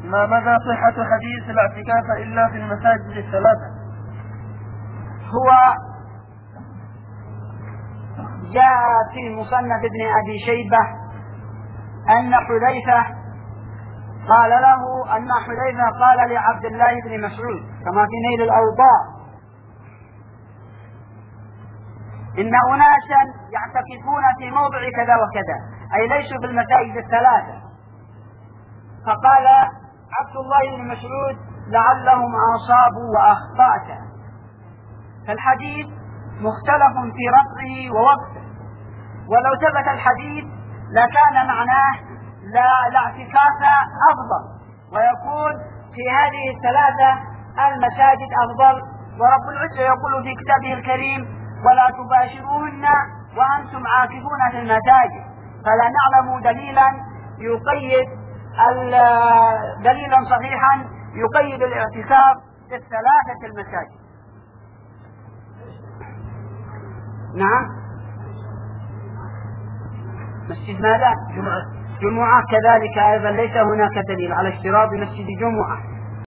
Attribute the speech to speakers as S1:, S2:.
S1: ما مدى صحة حديث الاعتكاف إلا في المساجد الثلاثة؟
S2: هو جاء في مصنف ابن أبي شيبة أن حذيفة قال لعبد الله بن مسعود كما في نيل الأوطار إن أناسا يعتكفون في موضع كذا وكذا، أي ليسوا في المساجد الثلاثة. فقال عبد الله بن مسعود لعلهم أصابوا وأخطأت. فالحديث مختلف في رفعه ووقفه، ولو ثبت الحديث لكان معناه لا اعتكاف أفضل، ويكون في هذه الثلاثة المساجد أفضل. ورب العزة يقول في كتابه الكريم ولا تباشروهن وأنتم عاكفون في المساجد. فلا نعلم دليلا صحيحا يقيد الاعتكاف في الثلاثة المساجد. نعم. مسجد ماذا؟ جمعة كذلك أيضا ليس هناك دليل على اشتراط مسجد جمعة.